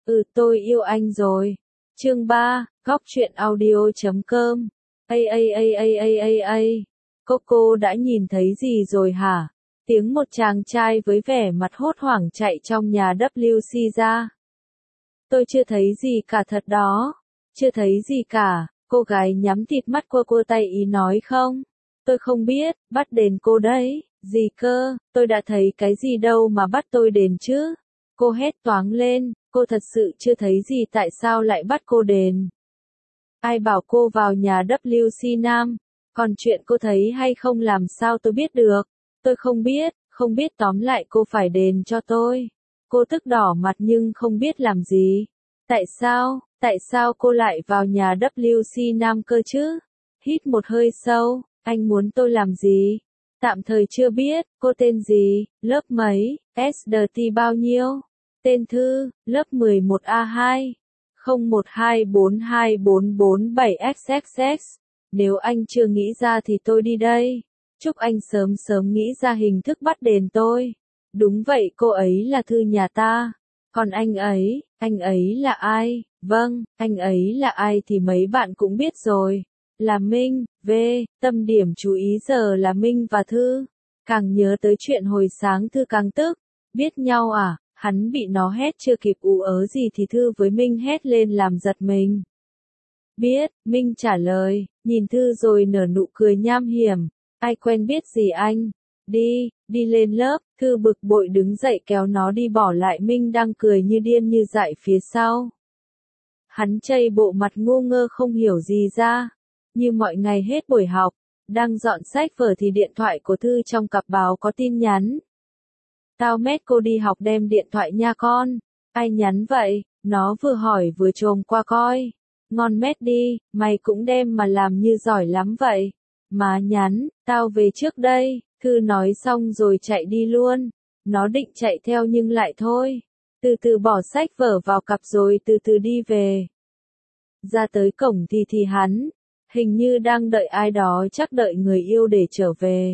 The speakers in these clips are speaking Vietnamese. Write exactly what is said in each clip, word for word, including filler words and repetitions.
Ừ, tôi yêu anh rồi. Chương ba, góc truyện audio chấm com. A a a a a a a. Coco đã nhìn thấy gì rồi hả? Tiếng một chàng trai với vẻ mặt hốt hoảng chạy trong nhà W C ra. Tôi chưa thấy gì cả thật đó. Chưa thấy gì cả, cô gái nhắm tịt mắt qua cô tay ý nói không? Tôi không biết, bắt đền cô đấy. Gì cơ, tôi đã thấy cái gì đâu mà bắt tôi đền chứ? Cô hét toáng lên, cô thật sự chưa thấy gì tại sao lại bắt cô đền? Ai bảo cô vào nhà W C Nam? Còn chuyện cô thấy hay không làm sao tôi biết được? Tôi không biết, không biết tóm lại cô phải đền cho tôi. Cô tức đỏ mặt nhưng không biết làm gì. Tại sao, tại sao cô lại vào nhà W C Nam cơ chứ? Hít một hơi sâu, anh muốn tôi làm gì? Tạm thời chưa biết, cô tên gì, lớp mấy, S D T bao nhiêu? Tên Thư, lớp mười một A hai, không một hai bốn hai bốn bốn bảy X X X. Nếu anh chưa nghĩ ra thì tôi đi đây. Chúc anh sớm sớm nghĩ ra hình thức bắt đền tôi. Đúng vậy, cô ấy là Thư nhà ta. Còn anh ấy, anh ấy là ai? Vâng, anh ấy là ai thì mấy bạn cũng biết rồi. Là Minh, V, tâm điểm chú ý giờ là Minh và Thư. Càng nhớ tới chuyện hồi sáng Thư càng tức. Biết nhau à? Hắn bị nó hét chưa kịp ú ớ gì thì Thư với Minh hét lên làm giật mình. Biết, Minh trả lời, nhìn Thư rồi nở nụ cười nham hiểm. Ai quen biết gì anh? Đi, đi lên lớp. Thư bực bội đứng dậy kéo nó đi bỏ lại Minh đang cười như điên như dại phía sau. Hắn chây bộ mặt ngu ngơ không hiểu gì ra. Như mọi ngày hết buổi học, đang dọn sách vở thì điện thoại của Thư trong cặp báo có tin nhắn. Tao mét cô đi học đem điện thoại nha con. Ai nhắn vậy? Nó vừa hỏi vừa trồm qua coi. Ngon mét đi, mày cũng đem mà làm như giỏi lắm vậy. Má nhắn, tao về trước đây. Thư nói xong rồi chạy đi luôn. Nó định chạy theo nhưng lại thôi. Từ từ bỏ sách vở vào cặp rồi từ từ đi về. Ra tới cổng thì thì hắn, hình như đang đợi ai đó, chắc đợi người yêu để trở về.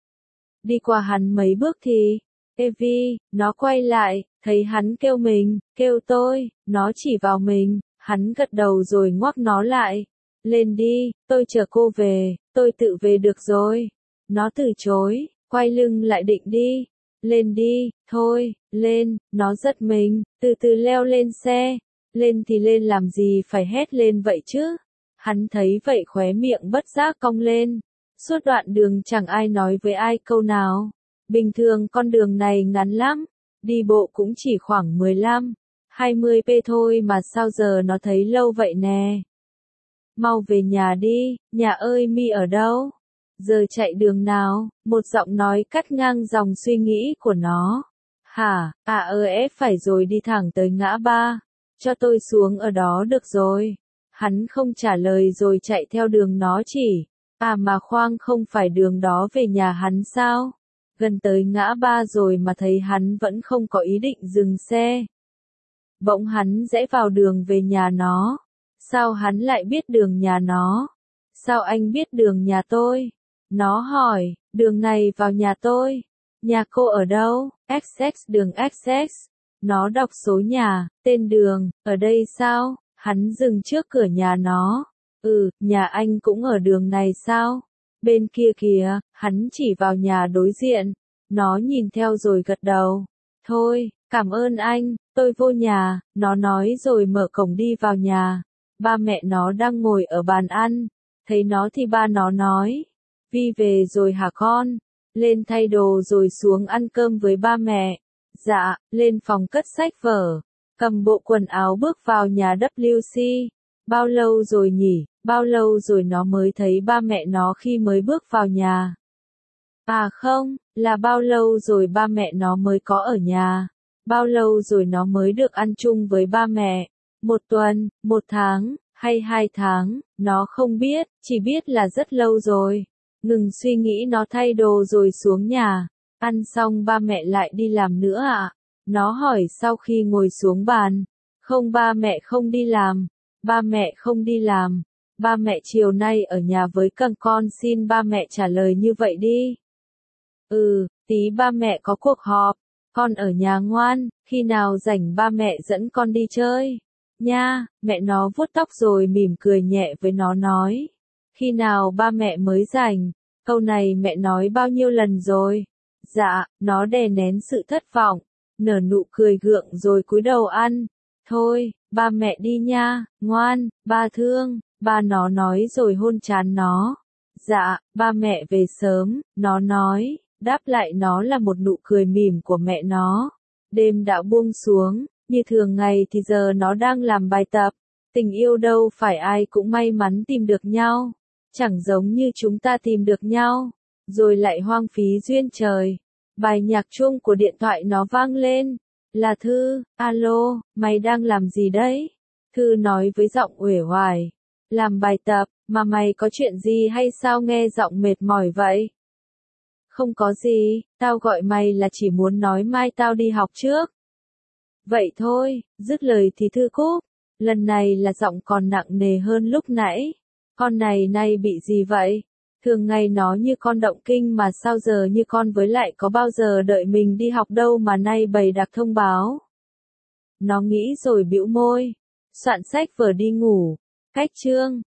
Đi qua hắn mấy bước thì, Evie, nó quay lại, thấy hắn kêu mình, kêu tôi, nó chỉ vào mình, hắn gật đầu rồi ngoắc nó lại. Lên đi, tôi chờ cô về, tôi tự về được rồi. Nó từ chối, quay lưng lại định đi. Lên đi, thôi, lên, nó giật mình, từ từ leo lên xe. Lên thì lên làm gì phải hét lên vậy chứ? Hắn thấy vậy khóe miệng bất giác cong lên. Suốt đoạn đường chẳng ai nói với ai câu nào. Bình thường con đường này ngắn lắm, đi bộ cũng chỉ khoảng mười lăm, hai mươi p thôi mà sao giờ nó thấy lâu vậy nè. Mau về nhà đi, nhà ơi mi ở đâu? Giờ chạy đường nào? Một giọng nói cắt ngang dòng suy nghĩ của nó. Hả, à ơ ép phải rồi đi thẳng tới ngã ba. Cho tôi xuống ở đó được rồi. Hắn không trả lời rồi chạy theo đường nó chỉ. À mà khoan, không phải đường đó về nhà hắn sao? Gần tới ngã ba rồi mà thấy hắn vẫn không có ý định dừng xe. Bỗng hắn rẽ vào đường về nhà nó. Sao hắn lại biết đường nhà nó? Sao anh biết đường nhà tôi? Nó hỏi, đường này vào nhà tôi. Nhà cô ở đâu? ích ích đường ích ích. Nó đọc số nhà, tên đường, ở đây sao? Hắn dừng trước cửa nhà nó. Ừ, nhà anh cũng ở đường này sao? Bên kia kìa, hắn chỉ vào nhà đối diện. Nó nhìn theo rồi gật đầu. Thôi, cảm ơn anh, tôi vô nhà, nó nói rồi mở cổng đi vào nhà. Ba mẹ nó đang ngồi ở bàn ăn. Thấy nó thì ba nó nói. Vi về rồi hả con? Lên thay đồ rồi xuống ăn cơm với ba mẹ. Dạ, lên phòng cất sách vở. Cầm bộ quần áo bước vào nhà W C. Bao lâu rồi nhỉ? Bao lâu rồi nó mới thấy ba mẹ nó khi mới bước vào nhà? À không, là bao lâu rồi ba mẹ nó mới có ở nhà? Bao lâu rồi nó mới được ăn chung với ba mẹ? Một tuần, một tháng, hay hai tháng? Nó không biết, chỉ biết là rất lâu rồi. Ngừng suy nghĩ nó thay đồ rồi xuống nhà. Ăn xong ba mẹ lại đi làm nữa ạ? À? Nó hỏi sau khi ngồi xuống bàn. Không, ba mẹ không đi làm. Ba mẹ không đi làm. Ba mẹ chiều nay ở nhà với các con, xin ba mẹ trả lời như vậy đi. Ừ, tí ba mẹ có cuộc họp. Con ở nhà ngoan, khi nào rảnh ba mẹ dẫn con đi chơi. Nha, mẹ nó vuốt tóc rồi mỉm cười nhẹ với nó nói. Khi nào ba mẹ mới rảnh, câu này mẹ nói bao nhiêu lần rồi. Dạ, nó đè nén sự thất vọng, nở nụ cười gượng rồi cúi đầu ăn. Thôi, ba mẹ đi nha, ngoan, ba thương, ba nó nói rồi hôn trán nó. Dạ, ba mẹ về sớm, nó nói, đáp lại nó là một nụ cười mỉm của mẹ nó. Đêm đã buông xuống, như thường ngày thì giờ nó đang làm bài tập. Tình yêu đâu phải ai cũng may mắn tìm được nhau. Chẳng giống như chúng ta tìm được nhau, rồi lại hoang phí duyên trời. Bài nhạc chuông của điện thoại nó vang lên. Là Thư, alo, mày đang làm gì đấy? Thư nói với giọng uể oải. Làm bài tập, mà mày có chuyện gì hay sao nghe giọng mệt mỏi vậy? Không có gì, tao gọi mày là chỉ muốn nói mai tao đi học trước. Vậy thôi, dứt lời thì Thư cúp. Lần này là giọng còn nặng nề hơn lúc nãy. Con này nay bị gì vậy? Thường ngày nó như con động kinh mà sao giờ như con với lại có bao giờ đợi mình đi học đâu mà nay bày đặt thông báo. Nó nghĩ rồi bĩu môi. Soạn sách vở đi ngủ. Cách chương.